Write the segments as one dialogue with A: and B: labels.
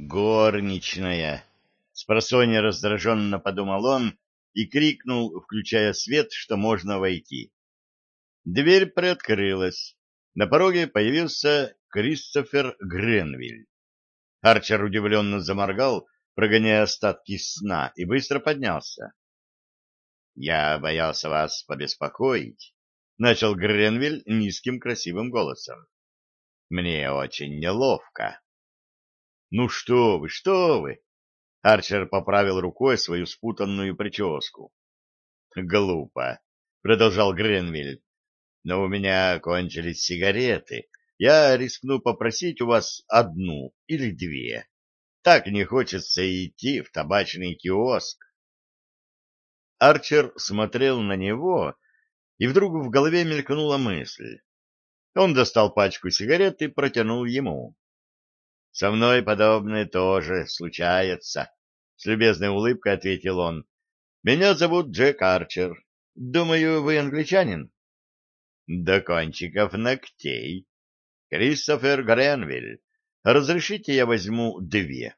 A: Горничная. Спросонья раздраженно подумал он и крикнул, включая свет, что можно войти. Дверь приоткрылась. На пороге появился Кристофер Гренвиль. Арчер удивленно заморгал, прогоняя остатки сна, и быстро поднялся. — Я боялся вас побеспокоить, — начал Гренвиль низким красивым голосом. — Мне очень неловко. — Ну что вы, что вы! — Арчер поправил рукой свою спутанную прическу. — Глупо, — продолжал Гренвиль. — Но у меня кончились сигареты. Я рискну попросить у вас одну или две. Так не хочется идти в табачный киоск. Арчер смотрел на него, и вдруг в голове мелькнула мысль. Он достал пачку сигарет и протянул ему. — Со мной подобное тоже случается, — с любезной улыбкой ответил он. — Меня зовут Джек Арчер. Думаю, вы англичанин? — До кончиков ногтей. Кристофер Гренвиль. Разрешите, я возьму две?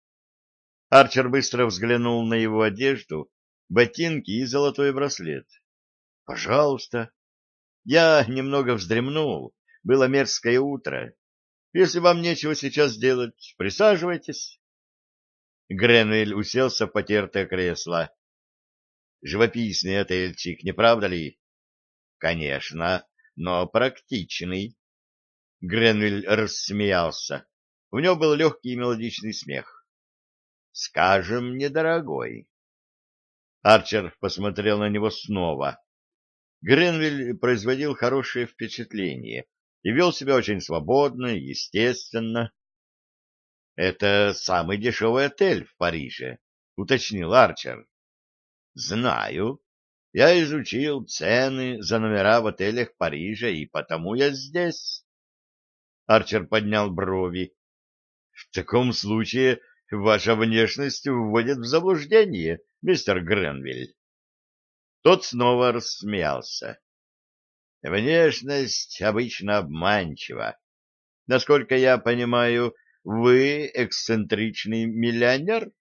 A: Арчер быстро взглянул на его одежду, ботинки и золотой браслет. — Пожалуйста. Я немного вздремнул. Было мерзкое утро. Если вам нечего сейчас делать, присаживайтесь. Гренвиль уселся в потертое кресло. Живописный отельчик, не правда ли? Конечно, но практичный. Гренвиль рассмеялся. У него был легкий и мелодичный смех. Скажем, недорогой. Арчер посмотрел на него снова. Гренвиль производил хорошее впечатление и вел себя очень свободно, естественно. — Это самый дешевый отель в Париже, — уточнил Арчер. — Знаю. Я изучил цены за номера в отелях Парижа, и потому я здесь. Арчер поднял брови. — В таком случае ваша внешность вводит в заблуждение, мистер Гренвиль. Тот снова рассмеялся. — Внешность обычно обманчива. Насколько я понимаю, вы эксцентричный миллионер?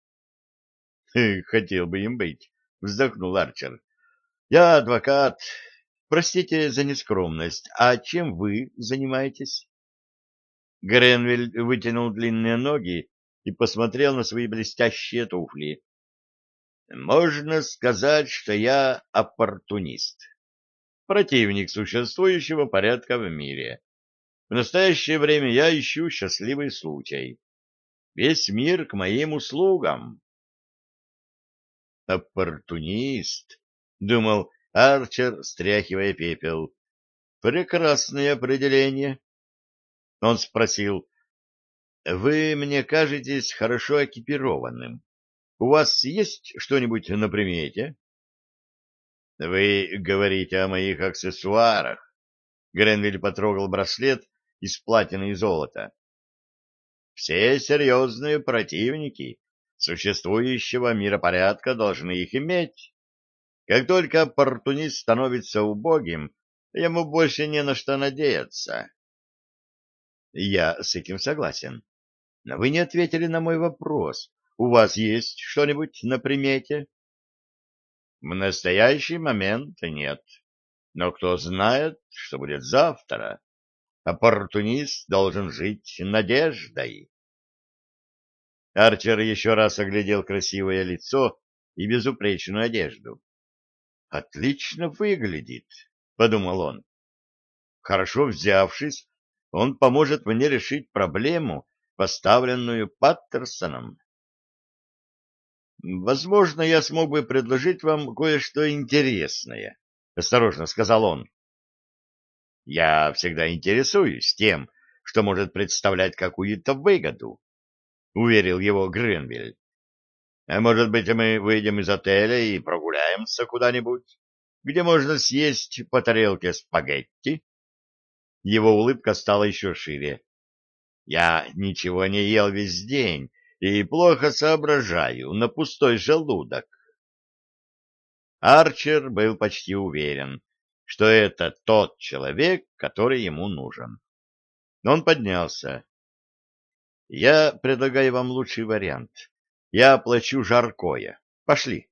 A: — Хотел бы им быть, — вздохнул Арчер. — Я адвокат. Простите за нескромность. А чем вы занимаетесь? Гренвиль вытянул длинные ноги и посмотрел на свои блестящие туфли. — Можно сказать, что я оппортунист. Противник существующего порядка в мире. В настоящее время я ищу счастливый случай. Весь мир к моим услугам. Оппортунист, — думал Арчер, стряхивая пепел. Прекрасное определение. Он спросил, — Вы мне кажетесь хорошо экипированным. У вас есть что-нибудь на примете? — Вы говорите о моих аксессуарах. Гренвиль потрогал браслет из платины и золота. Все серьезные противники существующего миропорядка должны их иметь. Как только оппортунист становится убогим, ему больше не на что надеяться. Я с этим согласен. Но вы не ответили на мой вопрос. У вас есть что-нибудь на примете? В настоящий момент нет. Но кто знает, что будет завтра? Оппортунист должен жить надеждой. Арчер еще раз оглядел красивое лицо и безупречную одежду. «Отлично выглядит», — подумал он. «Хорошо взявшись, он поможет мне решить проблему, поставленную Паттерсоном. Возможно, я смог бы предложить вам кое-что интересное», — осторожно сказал он. «Я всегда интересуюсь тем, что может представлять какую-то выгоду», — уверил его Гренвиль. А может быть, мы выйдем из отеля и прогуляемся куда-нибудь, где можно съесть по тарелке спагетти? Его улыбка стала еще шире. Я ничего не ел весь день и плохо соображаю на пустой желудок. Арчер был почти уверен, что это тот человек, который ему нужен. Он поднялся. Я предлагаю вам лучший вариант. Я оплачу жаркое. Пошли.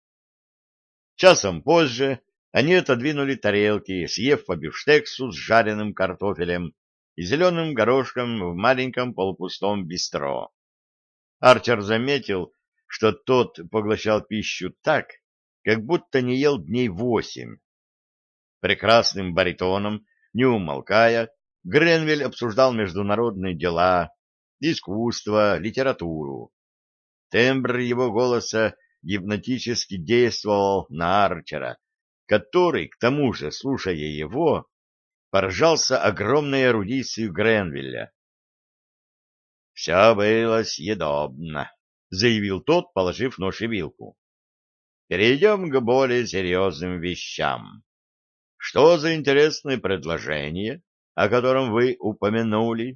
A: Часом позже они отодвинули тарелки, съев по бифштексу с жареным картофелем и зеленым горошком в маленьком полупустом бистро. Арчер заметил, что тот поглощал пищу так, как будто не ел дней 8. Прекрасным баритоном, не умолкая, Гренвиль обсуждал международные дела, искусство, литературу. Тембр его голоса гипнотически действовал на Арчера, который, к тому же, слушая его, поражался огромной эрудицией Гренвилля. «Все было съедобно», — заявил тот, положив нож и вилку. «Перейдем к более серьезным вещам. Что за интересное предложение, о котором вы упомянули?»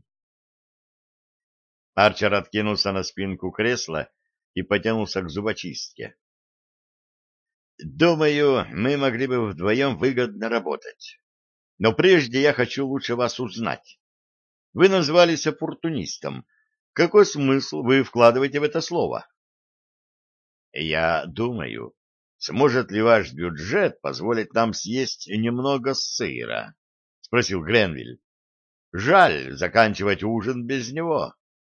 A: Арчер откинулся на спинку кресла и потянулся к зубочистке. «Думаю, мы могли бы вдвоем выгодно работать. Но прежде я хочу лучше вас узнать. Вы назвались оппортунистом. Какой смысл вы вкладываете в это слово?» «Я думаю, сможет ли ваш бюджет позволить нам съесть немного сыра?» — спросил Гренвиль. «Жаль заканчивать ужин без него».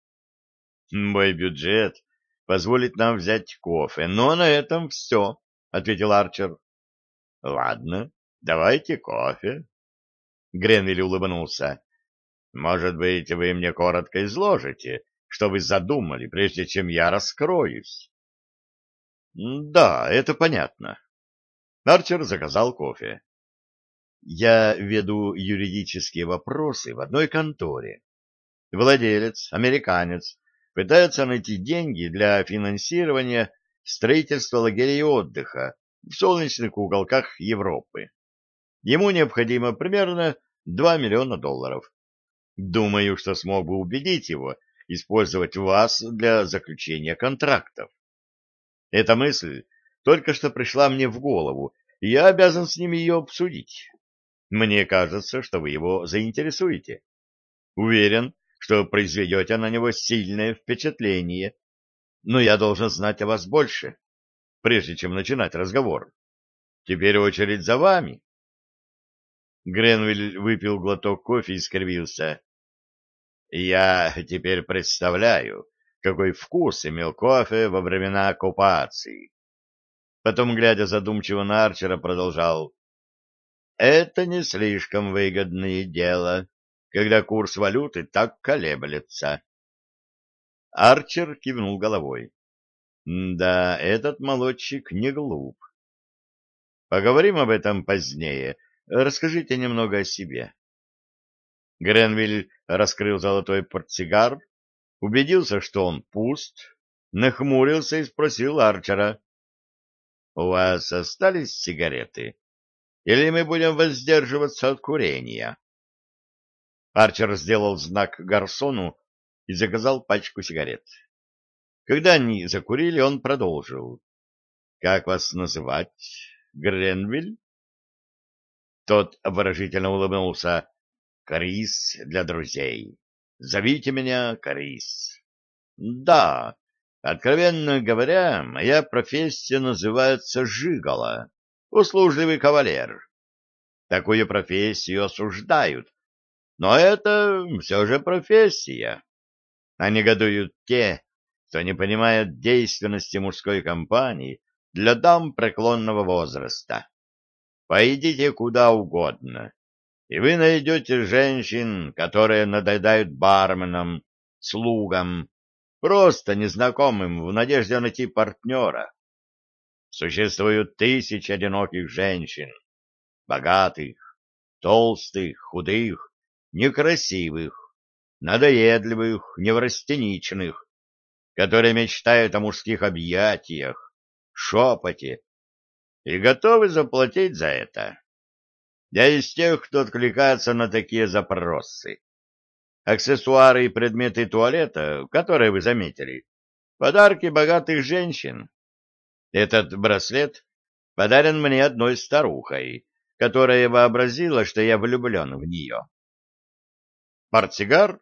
A: «Мой бюджет позволит нам взять кофе, но на этом все», — ответил Арчер. «Ладно, давайте кофе». Гренвиль улыбнулся. «Может быть, вы мне коротко изложите, что вы задумали, прежде чем я раскроюсь?» «Да, это понятно». Арчер заказал кофе. «Я веду юридические вопросы в одной конторе. Владелец, американец, пытается найти деньги для финансирования строительства лагерей отдыха в солнечных уголках Европы. Ему необходимо примерно $2 миллиона. Думаю, что смог бы убедить его использовать вас для заключения контрактов. Эта мысль только что пришла мне в голову, и я обязан с ним ее обсудить. Мне кажется, что вы его заинтересуете. Уверен, что произведете на него сильное впечатление, но я должен знать о вас больше, прежде чем начинать разговор. Теперь очередь за вами. Гренвиль выпил глоток кофе и скривился. Я теперь представляю, какой вкус имел кофе во времена оккупации. Потом, глядя задумчиво на Арчера, продолжал. Это не слишком выгодное дело, когда курс валюты так колеблется. Арчер кивнул головой. Да, этот молодчик не глуп. Поговорим об этом позднее. Расскажите немного о себе. Гренвиль раскрыл золотой портсигар, убедился, что он пуст, нахмурился и спросил Арчера. — У вас остались сигареты? Или мы будем воздерживаться от курения? Арчер сделал знак гарсону и заказал пачку сигарет. Когда они закурили, он продолжил. — Как вас называть? Гренвиль? Тот обворожительно улыбнулся. — Крис для друзей. Зовите меня Крис. — Да, откровенно говоря, моя профессия называется жиголо, услужливый кавалер. Такую профессию осуждают, но это все же профессия. А негодуют те, кто не понимает действенности мужской компании для дам преклонного возраста. Пойдите куда угодно, и вы найдете женщин, которые надоедают барменам, слугам, просто незнакомым в надежде найти партнера. Существуют тысячи одиноких женщин, богатых, толстых, худых, некрасивых, надоедливых, неврастеничных, которые мечтают о мужских объятиях, шепоте и готовы заплатить за это. Я из тех, кто откликается на такие запросы. Аксессуары и предметы туалета, которые вы заметили, подарки богатых женщин. Этот браслет подарен мне одной старухой, которая вообразила, что я влюблен в нее. Портсигар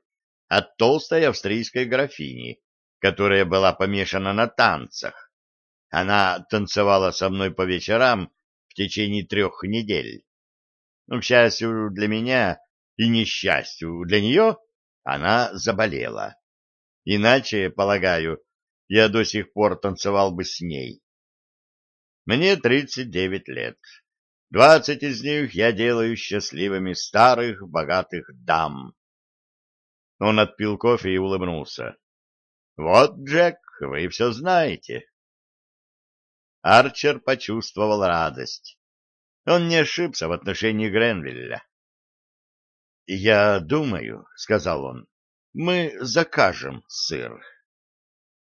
A: от толстой австрийской графини, которая была помешана на танцах. Она танцевала со мной по вечерам в течение 3 недель. Но, к счастью для меня и несчастью для нее, она заболела. Иначе, полагаю, я до сих пор танцевал бы с ней. Мне 39 лет. 20 из них я делаю счастливыми старых богатых дам. Он отпил кофе и улыбнулся. Вот, Джек, вы все знаете. Арчер почувствовал радость. Он не ошибся в отношении Гренвилля. «Я думаю, — сказал он, — мы закажем сыр».